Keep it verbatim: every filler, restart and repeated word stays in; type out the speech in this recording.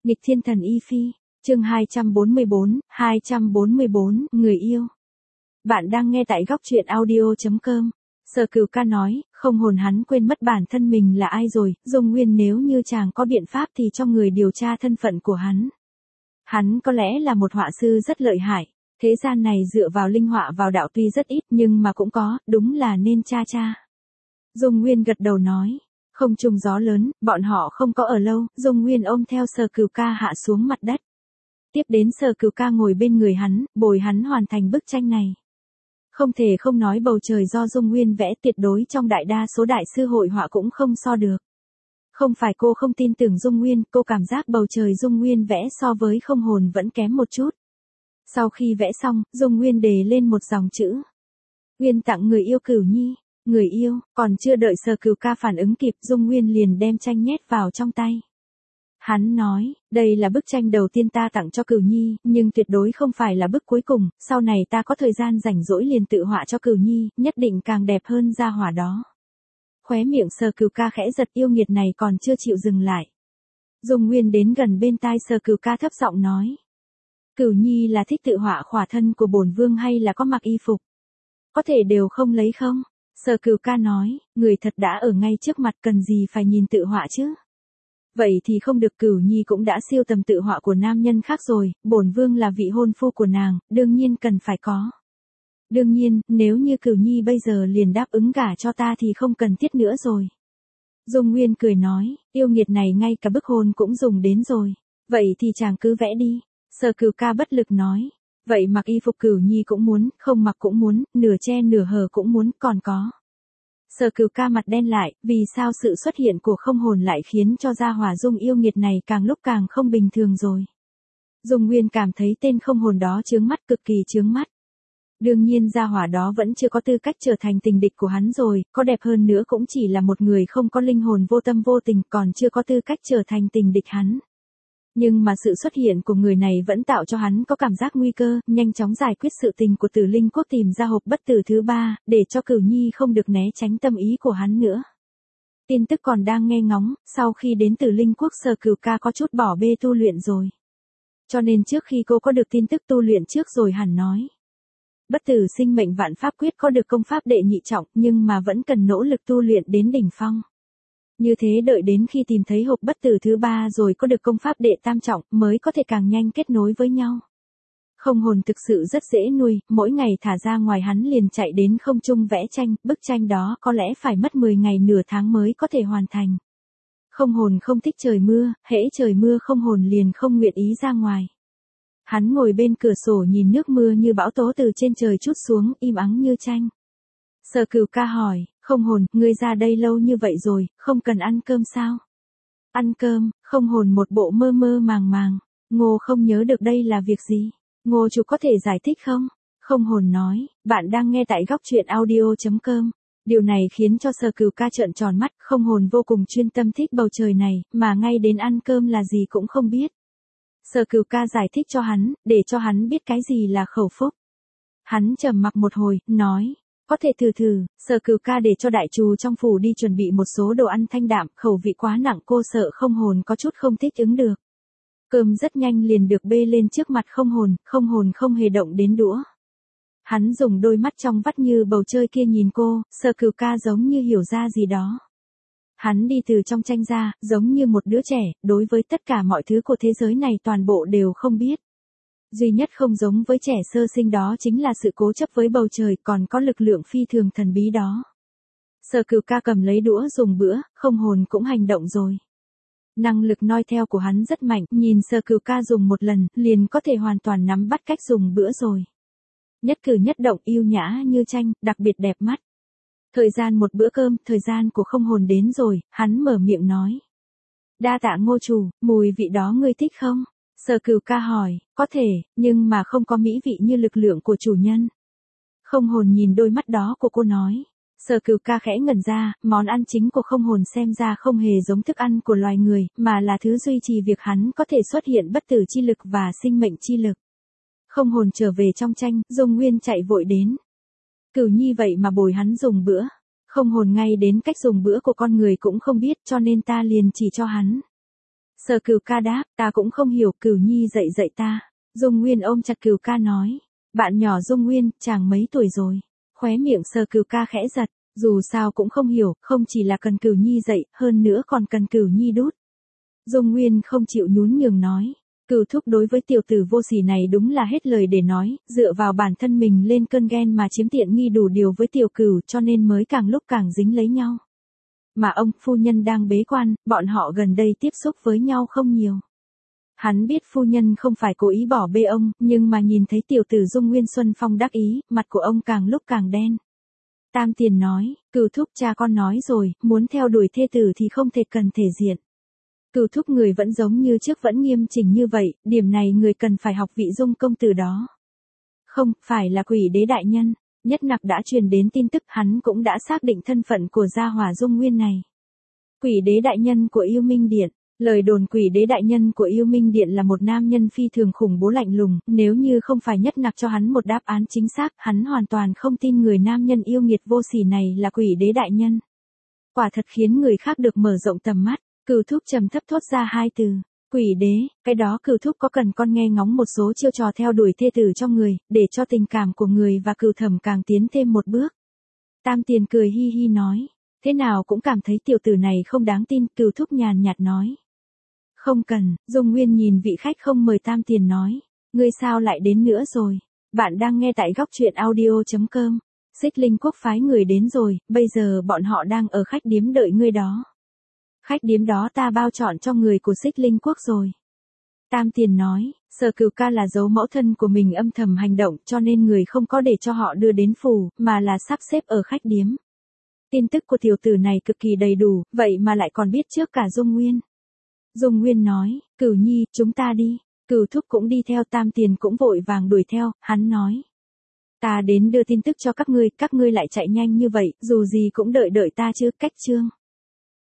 Nghịch thiên thần y phi, chương hai trăm bốn mươi bốn, hai trăm bốn mươi bốn, người yêu. Bạn đang nghe tại góc truyện audio chấm com. Sở Cửu Ca nói, không hồn hắn quên mất bản thân mình là ai rồi, Dung Nguyên nếu như chàng có biện pháp thì cho người điều tra thân phận của hắn. Hắn có lẽ là một họa sư rất lợi hại, thế gian này dựa vào linh họa vào đạo tuy rất ít nhưng mà cũng có, đúng là nên tra tra. Dung Nguyên gật đầu nói. Không trung gió lớn, bọn họ không có ở lâu, Dung Nguyên ôm theo Sở Cửu Ca hạ xuống mặt đất. Tiếp đến Sở Cửu Ca ngồi bên người hắn, bồi hắn hoàn thành bức tranh này. Không thể không nói bầu trời do Dung Nguyên vẽ tuyệt đối trong đại đa số đại sư hội họa cũng không so được. Không phải cô không tin tưởng Dung Nguyên, cô cảm giác bầu trời Dung Nguyên vẽ so với không hồn vẫn kém một chút. Sau khi vẽ xong, Dung Nguyên đề lên một dòng chữ. Nguyên tặng người yêu Cửu Nhi. Người yêu, còn chưa đợi Sở Cửu Ca phản ứng kịp, Dung Nguyên liền đem tranh nhét vào trong tay. Hắn nói, đây là bức tranh đầu tiên ta tặng cho Cửu Nhi, nhưng tuyệt đối không phải là bức cuối cùng, sau này ta có thời gian rảnh rỗi liền tự họa cho Cửu Nhi, nhất định càng đẹp hơn gia hỏa đó. Khóe miệng Sở Cửu Ca khẽ giật, yêu nghiệt này còn chưa chịu dừng lại. Dung Nguyên đến gần bên tai Sở Cửu Ca thấp giọng nói. Cửu Nhi là thích tự họa khỏa thân của bổn vương hay là có mặc y phục? Có thể đều không lấy không? Sở Cửu Ca nói, người thật đã ở ngay trước mặt cần gì phải nhìn tự họa chứ. Vậy thì không được, Cửu Nhi cũng đã siêu tầm tự họa của nam nhân khác rồi, bổn vương là vị hôn phu của nàng, đương nhiên cần phải có. Đương nhiên, nếu như Cửu Nhi bây giờ liền đáp ứng gả cho ta thì không cần thiết nữa rồi. Dung Nguyên cười nói, yêu nghiệt này ngay cả bức hôn cũng dùng đến rồi. Vậy thì chàng cứ vẽ đi. Sở Cửu Ca bất lực nói. Vậy mặc y phục Cửu Nhi cũng muốn, không mặc cũng muốn, nửa che nửa hở cũng muốn, còn có. Sở Cửu Ca mặt đen lại, vì sao sự xuất hiện của không hồn lại khiến cho gia hỏa Dung yêu nghiệt này càng lúc càng không bình thường rồi. Dung Nguyên cảm thấy tên không hồn đó chướng mắt, cực kỳ chướng mắt. Đương nhiên gia hỏa đó vẫn chưa có tư cách trở thành tình địch của hắn rồi, có đẹp hơn nữa cũng chỉ là một người không có linh hồn vô tâm vô tình, còn chưa có tư cách trở thành tình địch hắn. Nhưng mà sự xuất hiện của người này vẫn tạo cho hắn có cảm giác nguy cơ, nhanh chóng giải quyết sự tình của Tử Linh Quốc, tìm ra hộp bất tử thứ ba, để cho Cửu Nhi không được né tránh tâm ý của hắn nữa. Tin tức còn đang nghe ngóng, sau khi đến Tử Linh Quốc Sở Cửu Ca có chút bỏ bê tu luyện rồi. Cho nên trước khi cô có được tin tức tu luyện trước rồi hẳn nói. Bất tử sinh mệnh vạn pháp quyết có được công pháp đệ nhị trọng, nhưng mà vẫn cần nỗ lực tu luyện đến đỉnh phong. Như thế đợi đến khi tìm thấy hộp bất tử thứ ba rồi có được công pháp đệ tam trọng mới có thể càng nhanh kết nối với nhau. Không hồn thực sự rất dễ nuôi, mỗi ngày thả ra ngoài hắn liền chạy đến không trung vẽ tranh, bức tranh đó có lẽ phải mất mười ngày nửa tháng mới có thể hoàn thành. Không hồn không thích trời mưa, hễ trời mưa không hồn liền không nguyện ý ra ngoài. Hắn ngồi bên cửa sổ nhìn nước mưa như bão tố từ trên trời trút xuống, im ắng như tranh. Sở Cửu Ca hỏi, không hồn, ngươi ra đây lâu như vậy rồi, không cần ăn cơm sao? Ăn cơm, không hồn một bộ mơ mơ màng màng, Ngô không nhớ được đây là việc gì, Ngô chủ có thể giải thích không? Không hồn nói, bạn đang nghe tại góc truyện audio chấm com. Điều này khiến cho Sở Cửu Ca trợn tròn mắt, không hồn vô cùng chuyên tâm thích bầu trời này, mà ngay đến ăn cơm là gì cũng không biết. Sở Cửu Ca giải thích cho hắn, để cho hắn biết cái gì là khẩu phúc. Hắn trầm mặc một hồi, nói. Có thể thử thử, Sở Cửu Ca để cho đại trù trong phủ đi chuẩn bị một số đồ ăn thanh đạm, khẩu vị quá nặng cô sợ không hồn có chút không thích ứng được. Cơm rất nhanh liền được bê lên trước mặt không hồn, không hồn không hề động đến đũa. Hắn dùng đôi mắt trong vắt như bầu trời kia nhìn cô, Sở Cửu Ca giống như hiểu ra gì đó. Hắn đi từ trong tranh ra, giống như một đứa trẻ, đối với tất cả mọi thứ của thế giới này toàn bộ đều không biết. Duy nhất không giống với trẻ sơ sinh đó chính là sự cố chấp với bầu trời, còn có lực lượng phi thường thần bí đó. Sở Cửu Ca cầm lấy đũa dùng bữa, không hồn cũng hành động rồi. Năng lực noi theo của hắn rất mạnh, nhìn Sở Cửu Ca dùng một lần, liền có thể hoàn toàn nắm bắt cách dùng bữa rồi. Nhất cử nhất động yêu nhã như tranh, đặc biệt đẹp mắt. Thời gian một bữa cơm, thời gian của không hồn đến rồi, hắn mở miệng nói. Đa tạ Ngô chủ, mùi vị đó ngươi thích không? Sở Cửu Ca hỏi, có thể, nhưng mà không có mỹ vị như lực lượng của chủ nhân. Không hồn nhìn đôi mắt đó của cô nói. Sở Cửu Ca khẽ ngẩn ra, món ăn chính của không hồn xem ra không hề giống thức ăn của loài người, mà là thứ duy trì việc hắn có thể xuất hiện bất tử chi lực và sinh mệnh chi lực. Không hồn trở về trong tranh, Dung Nguyên chạy vội đến. Cửu Nhi vậy mà bồi hắn dùng bữa. Không hồn ngay đến cách dùng bữa của con người cũng không biết cho nên ta liền chỉ cho hắn. Sở Cửu Ca đáp, ta cũng không hiểu, Cửu Nhi dạy dạy ta. Dung Nguyên ôm chặt Cửu Ca nói, bạn nhỏ Dung Nguyên, chàng mấy tuổi rồi? Khóe miệng Sở Cửu Ca khẽ giật, dù sao cũng không hiểu, không chỉ là cần Cửu Nhi dạy, hơn nữa còn cần Cửu Nhi đút. Dung Nguyên không chịu nhún nhường nói, Cửu thúc đối với tiểu tử vô sỉ này đúng là hết lời để nói, dựa vào bản thân mình lên cơn ghen mà chiếm tiện nghi đủ điều với tiểu Cửu cho nên mới càng lúc càng dính lấy nhau. Mà ông, phu nhân đang bế quan, bọn họ gần đây tiếp xúc với nhau không nhiều. Hắn biết phu nhân không phải cố ý bỏ bê ông, nhưng mà nhìn thấy tiểu tử Dung Nguyên Xuân Phong đắc ý, mặt của ông càng lúc càng đen. Tam Tiền nói, Cửu thúc cha con nói rồi, muốn theo đuổi thê tử thì không thể cần thể diện. Cửu thúc người vẫn giống như trước vẫn nghiêm chỉnh như vậy, điểm này người cần phải học vị Dung công tử đó. Không, phải là Quỷ Đế đại nhân. Nhất Nặc đã truyền đến tin tức, hắn cũng đã xác định thân phận của gia hỏa Dung Nguyên này. Quỷ Đế đại nhân của Yêu Minh Điện. Lời đồn Quỷ Đế đại nhân của Yêu Minh Điện là một nam nhân phi thường khủng bố lạnh lùng, nếu như không phải Nhất Nặc cho hắn một đáp án chính xác, hắn hoàn toàn không tin người nam nhân yêu nghiệt vô sỉ này là Quỷ Đế đại nhân. Quả thật khiến người khác được mở rộng tầm mắt. Cửu thúc trầm thấp thốt ra hai từ, Quỷ Đế, cái đó Cửu thúc có cần con nghe ngóng một số chiêu trò theo đuổi thê tử trong người, để cho tình cảm của người và Cửu thẩm càng tiến thêm một bước. Tam Tiền cười hi hi nói, thế nào cũng cảm thấy tiểu tử này không đáng tin. Cửu thúc nhàn nhạt nói, không cần. Dung Nguyên nhìn vị khách không mời Tam Tiền nói, ngươi sao lại đến nữa rồi? Bạn đang nghe tại góc truyện audio chấm com. Xích Linh Quốc phái người đến rồi, bây giờ bọn họ đang ở khách điếm đợi ngươi đó. Khách điếm đó ta bao chọn cho người của Xích Linh Quốc rồi. Tam Tiền nói, Sở Cửu Ca là dấu mẫu thân của mình âm thầm hành động cho nên người không có để cho họ đưa đến phủ, mà là sắp xếp ở khách điếm. Tin tức của tiểu tử này cực kỳ đầy đủ, vậy mà lại còn biết trước cả Dung Nguyên. Dung Nguyên nói, Cửu Nhi, chúng ta đi. Cửu thúc cũng đi theo. Tam Tiền cũng vội vàng đuổi theo, hắn nói. Ta đến đưa tin tức cho các ngươi, các ngươi lại chạy nhanh như vậy, dù gì cũng đợi đợi ta chứ. Cách chương.